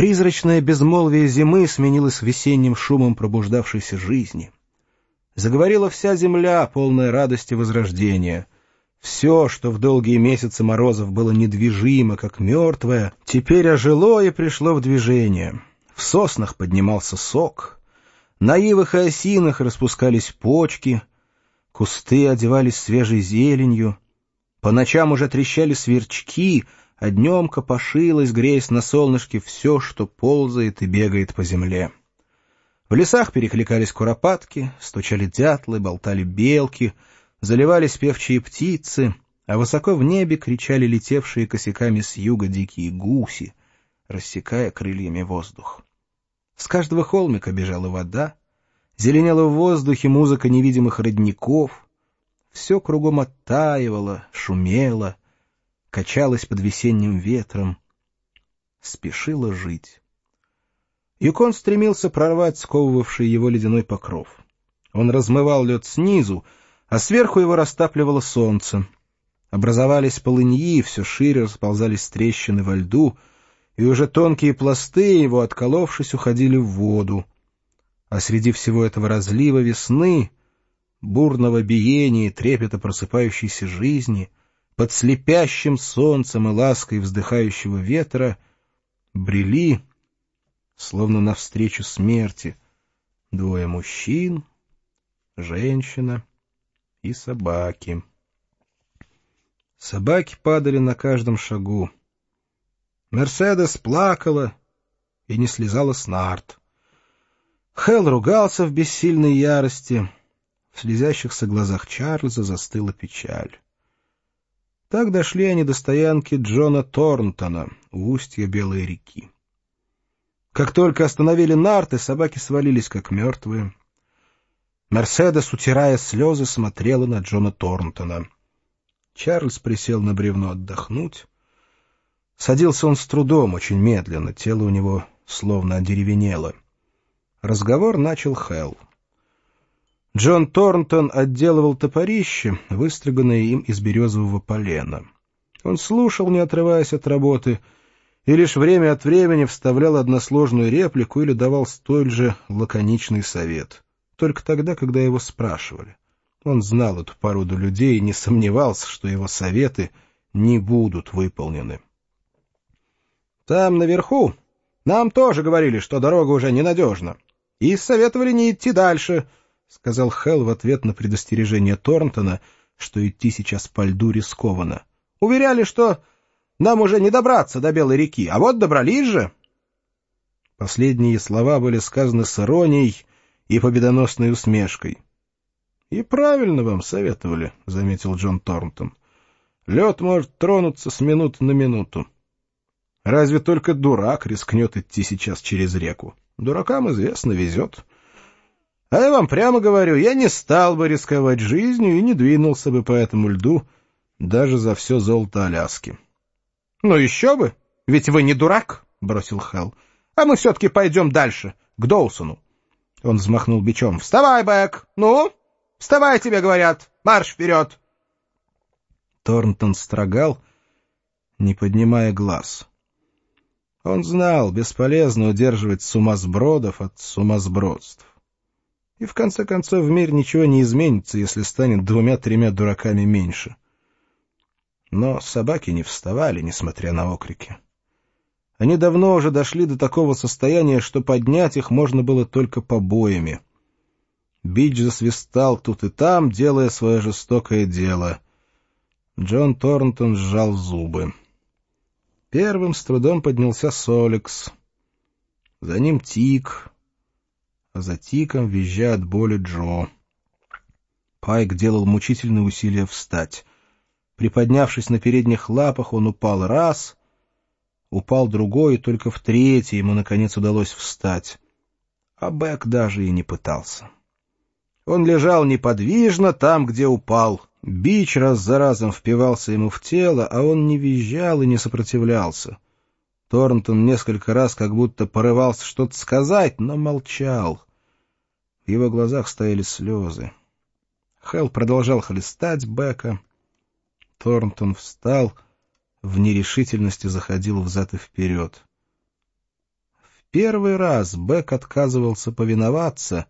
Призрачное безмолвие зимы сменилось весенним шумом пробуждавшейся жизни. Заговорила вся земля, полная радости возрождения. Все, что в долгие месяцы морозов было недвижимо, как мертвое, теперь ожило и пришло в движение. В соснах поднимался сок, на ивах и осинах распускались почки, кусты одевались свежей зеленью, по ночам уже трещали сверчки, а днем копошилось, греясь на солнышке, все, что ползает и бегает по земле. В лесах перекликались куропатки, стучали дятлы, болтали белки, заливались певчие птицы, а высоко в небе кричали летевшие косяками с юга дикие гуси, рассекая крыльями воздух. С каждого холмика бежала вода, зеленела в воздухе музыка невидимых родников, все кругом оттаивало, шумело, качалось под весенним ветром, спешило жить. Юкон стремился прорвать сковывавший его ледяной покров. Он размывал лед снизу, а сверху его растапливало солнце. Образовались полыньи, все шире расползались трещины во льду, и уже тонкие пласты его, отколовшись, уходили в воду. А среди всего этого разлива весны, бурного биения и трепета просыпающейся жизни, под слепящим солнцем и лаской вздыхающего ветра, брели, словно навстречу смерти, двое мужчин, женщина и собаки. Собаки падали на каждом шагу. Мерседес плакала и не слезала с нарт. Хэл ругался в бессильной ярости. В слезящихся глазах Чарльза застыла печаль. Так дошли они до стоянки Джона Торнтона у устья Белой реки. Как только остановили нарты, собаки свалились, как мертвые. Мерседес, утирая слезы, смотрела на Джона Торнтона. Чарльз присел на бревно отдохнуть. Садился он с трудом, очень медленно, тело у него словно одеревенело. Разговор начал Хэл. Джон Торнтон отделывал топорище, выстроганное им из березового полена. Он слушал, не отрываясь от работы, и лишь время от времени вставлял односложную реплику или давал столь же лаконичный совет. Только тогда, когда его спрашивали. Он знал эту породу людей и не сомневался, что его советы не будут выполнены. «Там, наверху, нам тоже говорили, что дорога уже ненадежна, и советовали не идти дальше», — сказал Хэл в ответ на предостережение Торнтона, что идти сейчас по льду рискованно. «Уверяли, что нам уже не добраться до Белой реки, а вот добрались же». Последние слова были сказаны с иронией и победоносной усмешкой. «И правильно вам советовали», — заметил Джон Торнтон. «Лед может тронуться с минуты на минуту. Разве только дурак рискнет идти сейчас через реку? Дуракам, известно, везет. А я вам прямо говорю, я не стал бы рисковать жизнью и не двинулся бы по этому льду даже за все золото Аляски». «Ну еще бы! Ведь вы не дурак!» — бросил Хэл. «А мы все-таки пойдем дальше, к Доусону». Он взмахнул бичом. «Вставай, Бэк! Ну, вставай, тебе говорят! Марш вперед!» Торнтон строгал, не поднимая глаз. Он знал, бесполезно удерживать сумасбродов от сумасбродств. И в конце концов в мире ничего не изменится, если станет 2-3 дураками меньше. Но собаки не вставали, несмотря на окрики. Они давно уже дошли до такого состояния, что поднять их можно было только побоями. Бич засвистал тут и там, делая свое жестокое дело. Джон Торнтон сжал зубы. Первым с трудом поднялся Соликс. За ним Тик, а за Тиком, визжа от боли, Джо. Пайк делал мучительные усилия встать. Приподнявшись на передних лапах, он упал раз, упал другой, и только в третий ему, наконец, удалось встать. А Бэк даже и не пытался. Он лежал неподвижно там, где упал. Бич раз за разом впивался ему в тело, а он не визжал и не сопротивлялся. Торнтон несколько раз как будто порывался что-то сказать, но молчал. В его глазах стояли слезы. Хэл продолжал хлестать Бэка. Торнтон встал, в нерешительности заходил взад и вперед. первый раз Бэк отказывался повиноваться,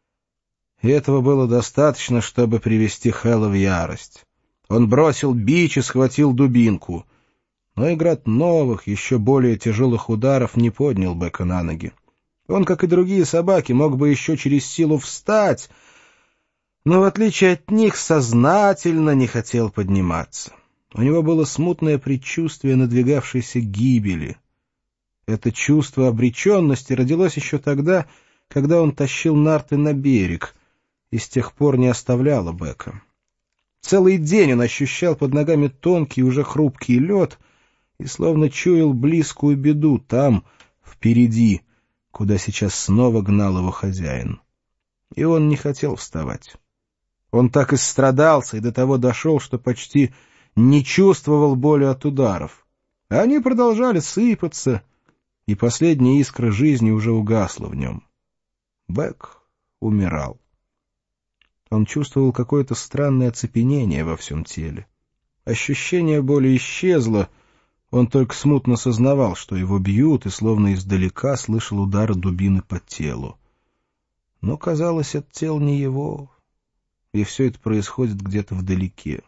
и этого было достаточно, чтобы привести Хэлла в ярость. Он бросил бич и схватил дубинку, но и град новых, еще более тяжелых ударов не поднял Бэка на ноги. Он, как и другие собаки, мог бы еще через силу встать, но, в отличие от них, сознательно не хотел подниматься. У него было смутное предчувствие надвигавшейся гибели. Это чувство обреченности родилось еще тогда, когда он тащил нарты на берег, и с тех пор не оставляло Бэка. Целый день он ощущал под ногами тонкий, уже хрупкий лед и словно чуял близкую беду там, впереди, куда сейчас снова гнал его хозяин. И он не хотел вставать. Он так истрадался и до того дошел, что почти не чувствовал боли от ударов. А они продолжали сыпаться, и последняя искра жизни уже угасла в нем. Бэк умирал. Он чувствовал какое-то странное оцепенение во всем теле. Ощущение боли исчезло, он только смутно сознавал, что его бьют, и словно издалека слышал удары дубины по телу. Но, казалось, это тело не его, и все это происходит где-то вдалеке.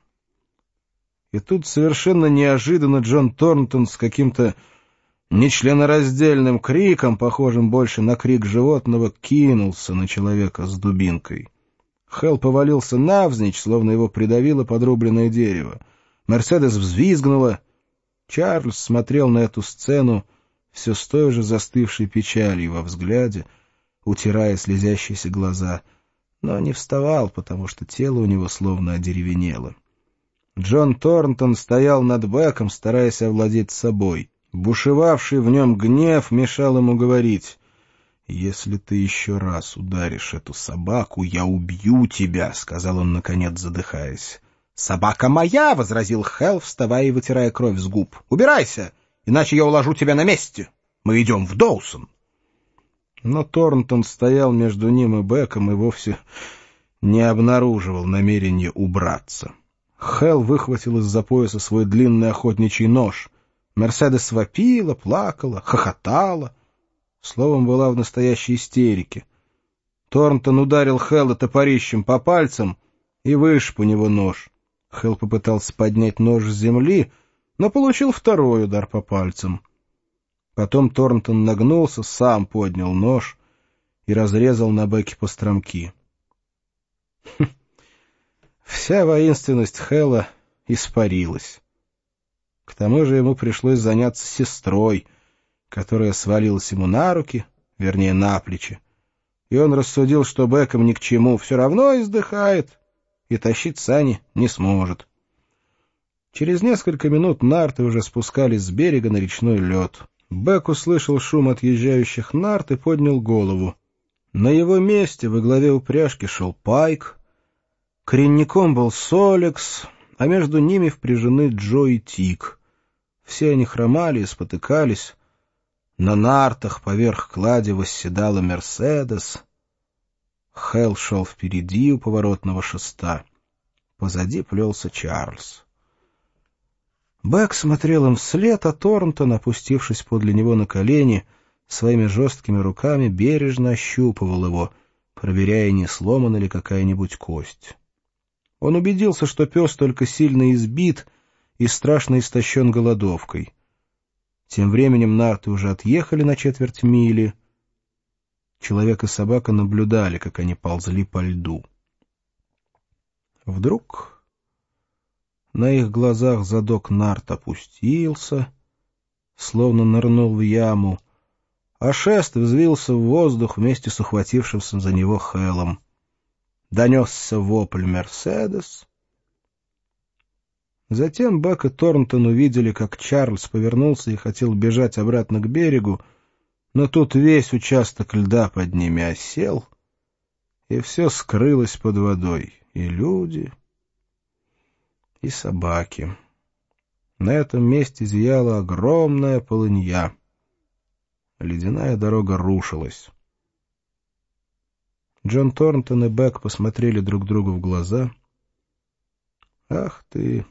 И тут совершенно неожиданно Джон Торнтон с каким-то нечленораздельным криком, похожим больше на крик животного, кинулся на человека с дубинкой. Хэл повалился навзничь, словно его придавило подрубленное дерево. Мерседес взвизгнула. Чарльз смотрел на эту сцену все с той же застывшей печалью во взгляде, утирая слезящиеся глаза, но не вставал, потому что тело у него словно одеревенело. Джон Торнтон стоял над Бэком, стараясь овладеть собой. Бушевавший в нем гнев мешал ему говорить: «Если ты еще раз ударишь эту собаку, я убью тебя», — сказал он, наконец, задыхаясь. «Собака моя!» — возразил Хэл, вставая и вытирая кровь с губ. «Убирайся, иначе я уложу тебя на месте. Мы идем в Доусон». Но Торнтон стоял между ним и Бэком и вовсе не обнаруживал намерения убраться. Хэл выхватил из-за пояса свой длинный охотничий нож. Мерседес вопила, плакала, хохотала. Словом, была в настоящей истерике. Торнтон ударил Хэлла топорищем по пальцам и вышиб у него нож. Хэл попытался поднять нож с земли, но получил второй удар по пальцам. Потом Торнтон нагнулся, сам поднял нож и разрезал на Бэке постромки. Вся воинственность Хэлла испарилась. К тому же ему пришлось заняться сестрой, которая свалилась ему на руки, вернее, на плечи, и он рассудил, что Бэком ни к чему, все равно издыхает, и тащить сани не сможет. Через несколько минут нарты уже спускались с берега на речной лед. Бэк услышал шум отъезжающих нарт и поднял голову. На его месте во главе упряжки шел Пайк, коренником был Солекс, а между ними впряжены Джо и Тик. Все они хромали и спотыкались. На нартах поверх клади восседала Мерседес. Хэл шел впереди у поворотного шеста. Позади плелся Чарльз. Бэк смотрел им вслед, а Торнтон, опустившись подле него на колени, своими жесткими руками бережно ощупывал его, проверяя, не сломана ли какая-нибудь кость. Он убедился, что пес только сильно избит и страшно истощен голодовкой. Тем временем нарты уже отъехали на четверть мили. Человек и собака наблюдали, как они ползли по льду. Вдруг на их глазах задок нарт опустился, словно нырнул в яму, а шест взвился в воздух вместе с ухватившимся за него Хэлом. Донесся вопль Мерседес. Затем Бэк и Торнтон увидели, как Чарльз повернулся и хотел бежать обратно к берегу, но тут весь участок льда под ними осел, и все скрылось под водой, и люди, и собаки. На этом месте зияла огромная полынья. Ледяная дорога рушилась. Джон Торнтон и Бэк посмотрели друг другу в глаза. «Ах ты,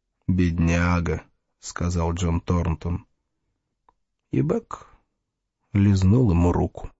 бедняга», — сказал Джон Торнтон. И Бэк лизнул ему руку.